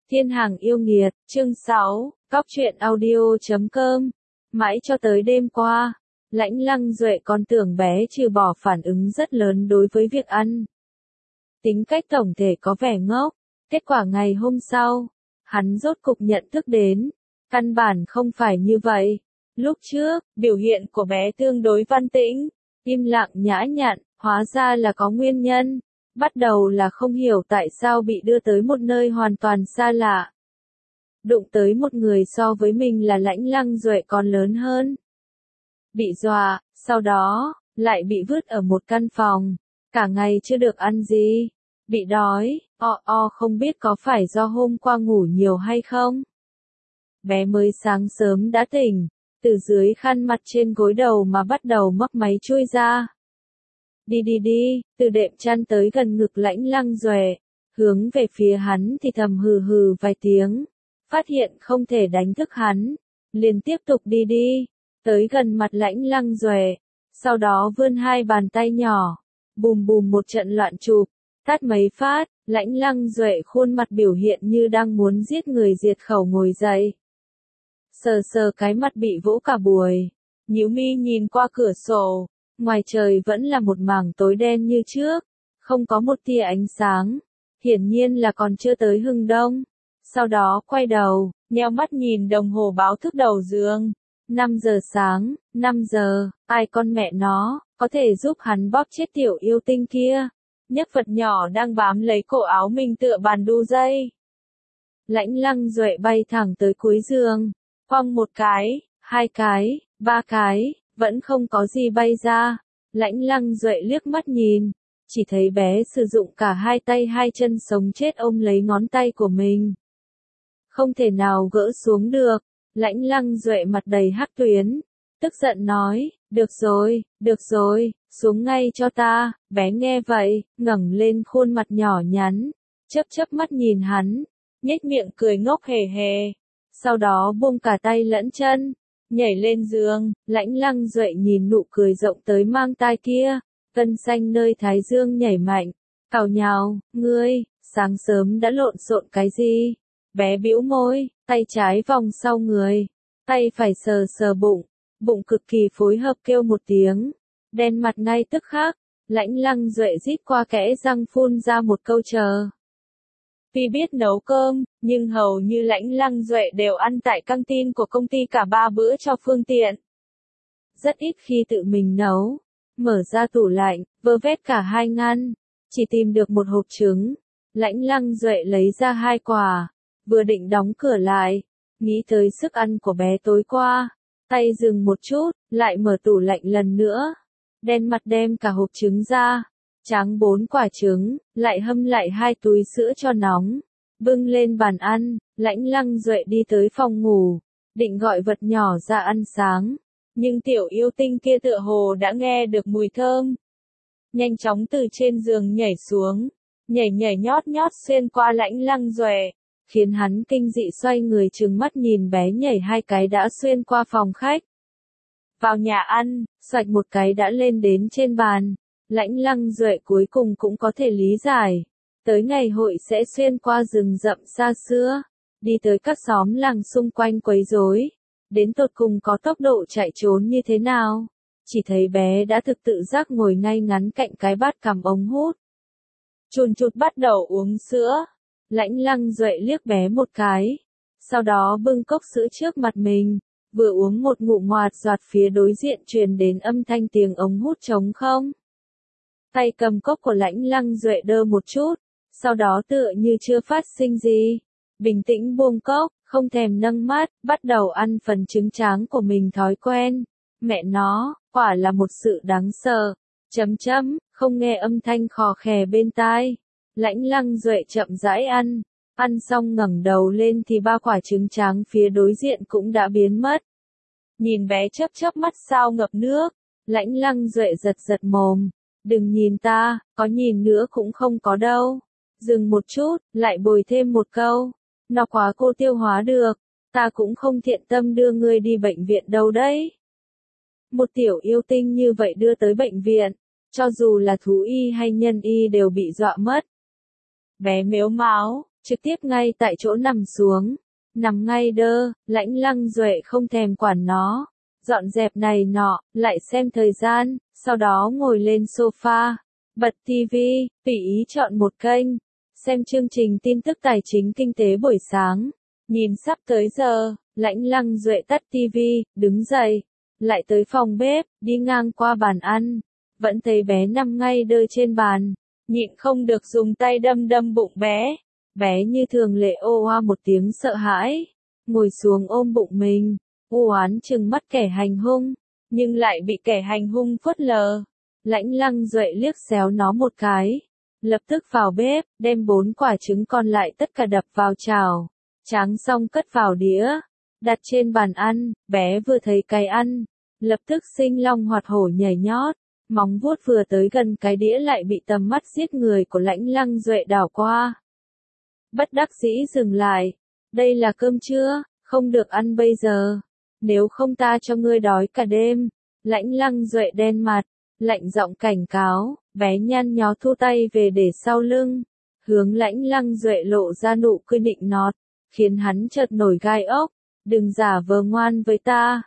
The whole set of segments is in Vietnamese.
Thiên hàng yêu nghiệt, chương 6, Cóc truyện audio.com. Mãi cho tới đêm qua, Lãnh Lăng Duệ còn tưởng bé trừ bỏ phản ứng rất lớn đối với việc ăn. Tính cách tổng thể có vẻ ngốc, kết quả ngày hôm sau, hắn rốt cục nhận thức đến, căn bản không phải như vậy. Lúc trước, biểu hiện của bé tương đối văn tĩnh, im lặng nhã nhặn, hóa ra là có nguyên nhân. Bắt đầu là không hiểu tại sao bị đưa tới một nơi hoàn toàn xa lạ. Đụng tới một người so với mình là Lãnh Lăng Duệ còn lớn hơn. Bị dọa, sau đó, lại bị vứt ở một căn phòng. Cả ngày chưa được ăn gì. Bị đói, không biết có phải do hôm qua ngủ nhiều hay không. Bé mới sáng sớm đã tỉnh, từ dưới khăn mặt trên gối đầu mà bắt đầu mấp máy chui ra. Đi, từ đệm chăn tới gần ngực Lãnh Lăng Duệ, hướng về phía hắn thì thầm hừ hừ vài tiếng, phát hiện không thể đánh thức hắn, liền tiếp tục đi, tới gần mặt Lãnh Lăng Duệ, sau đó vươn hai bàn tay nhỏ, bùm bùm một trận loạn chụp, tát mấy phát, Lãnh Lăng Duệ khuôn mặt biểu hiện như đang muốn giết người diệt khẩu ngồi dậy. Sờ cái mặt bị vỗ cả buổi, nhíu mi nhìn qua cửa sổ. Ngoài trời vẫn là một mảng tối đen như trước, không có một tia ánh sáng, hiển nhiên là còn chưa tới hừng đông. Sau đó quay đầu, nheo mắt nhìn đồng hồ báo thức đầu giường. 5 giờ sáng, 5 giờ, ai con mẹ nó, có thể giúp hắn bóp chết tiểu yêu tinh kia. Nhấc vật nhỏ đang bám lấy cổ áo mình tựa bàn đu dây. Lãnh Lăng Duệ bay thẳng tới cuối giường, quăng một cái, hai cái, ba cái. Vẫn không có gì bay ra. Lãnh Lăng Duệ liếc mắt nhìn, chỉ thấy bé sử dụng cả hai tay hai chân sống chết ôm lấy ngón tay của mình. Không thể nào gỡ xuống được. Lãnh Lăng Duệ mặt đầy hắc tuyến, tức giận nói, được rồi, xuống ngay cho ta. Bé nghe vậy, ngẩng lên khuôn mặt nhỏ nhắn, chớp mắt nhìn hắn, nhếch miệng cười ngốc hề hề. Sau đó buông cả tay lẫn chân. Nhảy lên giường, Lãnh Lăng Duệ nhìn nụ cười rộng tới mang tai kia, gân xanh nơi thái dương nhảy mạnh, cào nhào, ngươi, sáng sớm đã lộn xộn cái gì? Bé bĩu môi, tay trái vòng sau người, tay phải sờ bụng cực kỳ phối hợp kêu một tiếng, đen mặt ngay tức khắc, Lãnh Lăng Duệ rít qua kẽ răng phun ra một câu chờ. Tuy biết nấu cơm, nhưng hầu như Lãnh Lăng Duệ đều ăn tại căng tin của công ty cả 3 bữa cho phương tiện. Rất ít khi tự mình nấu. Mở ra tủ lạnh, vơ vét cả hai ngăn, chỉ tìm được một hộp trứng. Lãnh Lăng Duệ lấy ra 2 quả, vừa định đóng cửa lại, nghĩ tới sức ăn của bé tối qua, tay dừng một chút, lại mở tủ lạnh lần nữa. Đen mặt đem cả hộp trứng ra. Tráng 4 quả trứng, lại hâm lại 2 túi sữa cho nóng, bưng lên bàn ăn. Lãnh Lăng Duệ đi tới phòng ngủ, định gọi vật nhỏ ra ăn sáng, nhưng tiểu yêu tinh kia tựa hồ đã nghe được mùi thơm. Nhanh chóng từ trên giường nhảy xuống, nhảy nhót xuyên qua Lãnh Lăng Duệ, khiến hắn kinh dị xoay người trừng mắt nhìn bé nhảy 2 cái đã xuyên qua phòng khách. Vào nhà ăn, xoạch một cái đã lên đến trên bàn. Lãnh Lăng Duệ cuối cùng cũng có thể lý giải. Tới ngày hội sẽ xuyên qua rừng rậm xa xưa, đi tới các xóm làng xung quanh quấy rối. Đến tột cùng có tốc độ chạy trốn như thế nào? Chỉ thấy bé đã thực tự giác ngồi ngay ngắn cạnh cái bát cắm ống hút. Chùn chụt bắt đầu uống sữa. Lãnh Lăng Duệ liếc bé một cái. Sau đó bưng cốc sữa trước mặt mình. Vừa uống một ngụm ngoạt giọt phía đối diện truyền đến âm thanh tiếng ống hút trống không. Tay cầm cốc của Lãnh Lăng Duệ đơ một chút, sau đó tựa như chưa phát sinh gì. Bình tĩnh buông cốc, không thèm nâng mắt, bắt đầu ăn phần trứng tráng của mình thói quen. Mẹ nó, quả là một sự đáng sợ. Không nghe âm thanh khò khè bên tai. Lãnh Lăng Duệ chậm rãi ăn xong ngẩng đầu lên thì 3 quả trứng tráng phía đối diện cũng đã biến mất. Nhìn bé chớp mắt sao ngập nước, Lãnh Lăng Duệ giật mồm. Đừng nhìn ta, có nhìn nữa cũng không có đâu. Dừng một chút, lại bồi thêm một câu. Nó quá cô tiêu hóa được, ta cũng không thiện tâm đưa ngươi đi bệnh viện đâu đấy. Một tiểu yêu tinh như vậy đưa tới bệnh viện, cho dù là thú y hay nhân y đều bị dọa mất. Bé mếu máo, trực tiếp ngay tại chỗ nằm xuống, nằm ngay đơ, Lãnh Lăng Duệ không thèm quản nó, dọn dẹp này nọ, lại xem thời gian, sau đó ngồi lên sofa, bật tivi, tùy ý chọn một kênh, xem chương trình tin tức tài chính kinh tế buổi sáng, nhìn sắp tới giờ, Lãnh Lăng Duệ tắt tivi, đứng dậy, lại tới phòng bếp, đi ngang qua bàn ăn, vẫn thấy bé nằm ngay đơ trên bàn, nhịn không được dùng tay đâm đâm bụng bé. Bé như thường lệ ô oa một tiếng sợ hãi, ngồi xuống ôm bụng mình, u oán trừng mắt kẻ hành hung, nhưng lại bị kẻ hành hung phớt lờ. Lãnh Lăng Duệ liếc xéo nó một cái, lập tức vào bếp, đem 4 quả trứng còn lại tất cả đập vào chảo, tráng xong cất vào đĩa, đặt trên bàn ăn. Bé vừa thấy cái ăn, lập tức sinh long hoạt hổ nhảy nhót, móng vuốt vừa tới gần cái đĩa lại bị tầm mắt giết người của Lãnh Lăng Duệ đảo qua. Bất đắc dĩ dừng lại, đây là cơm trưa, không được ăn bây giờ, nếu không ta cho ngươi đói cả đêm. Lãnh Lăng Duệ đen mặt, lạnh giọng cảnh cáo, bé nhăn nhó thu tay về để sau lưng, hướng Lãnh Lăng Duệ lộ ra nụ cười nịnh nọt, khiến hắn chợt nổi gai ốc, đừng giả vờ ngoan với ta,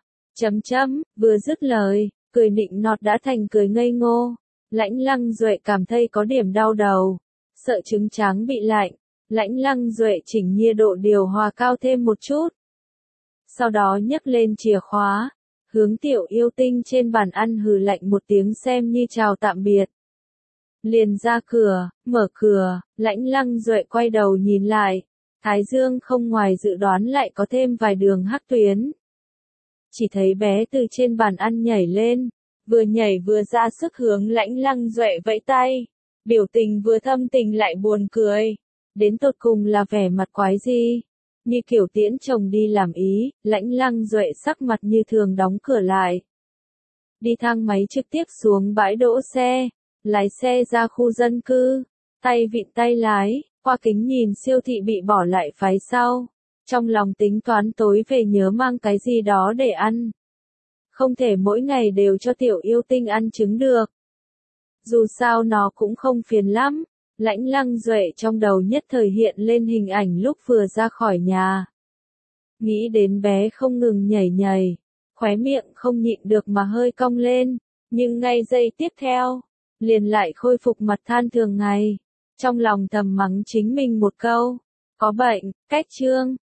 vừa dứt lời, cười nịnh nọt đã thành cười ngây ngô. Lãnh Lăng Duệ cảm thấy có điểm đau đầu, sợ trứng tráng bị lạnh. Lãnh Lăng Duệ chỉnh nhiệt độ điều hòa cao thêm một chút. Sau đó nhấc lên chìa khóa, hướng Tiểu Yêu Tinh trên bàn ăn hừ lạnh một tiếng xem như chào tạm biệt. Liền ra cửa, mở cửa, Lãnh Lăng Duệ quay đầu nhìn lại, thái dương không ngoài dự đoán lại có thêm vài đường hắc tuyến. Chỉ thấy bé từ trên bàn ăn nhảy lên, vừa nhảy vừa ra sức hướng Lãnh Lăng Duệ vẫy tay, biểu tình vừa thâm tình lại buồn cười. Đến tột cùng là vẻ mặt quái gì? Như kiểu tiễn chồng đi làm ý. Lãnh Lăng Duệ sắc mặt như thường đóng cửa lại. Đi thang máy trực tiếp xuống bãi đỗ xe, lái xe ra khu dân cư, tay vịn tay lái, qua kính nhìn siêu thị bị bỏ lại phía sau. Trong lòng tính toán tối về nhớ mang cái gì đó để ăn. Không thể mỗi ngày đều cho Tiểu Yêu Tinh ăn trứng được. Dù sao nó cũng không phiền lắm. Lãnh Lăng Duệ trong đầu nhất thời hiện lên hình ảnh lúc vừa ra khỏi nhà. Nghĩ đến bé không ngừng nhảy nhảy, khóe miệng không nhịn được mà hơi cong lên, nhưng ngay giây tiếp theo, liền lại khôi phục mặt than thường ngày. Trong lòng thầm mắng chính mình một câu, có bệnh, cách chương.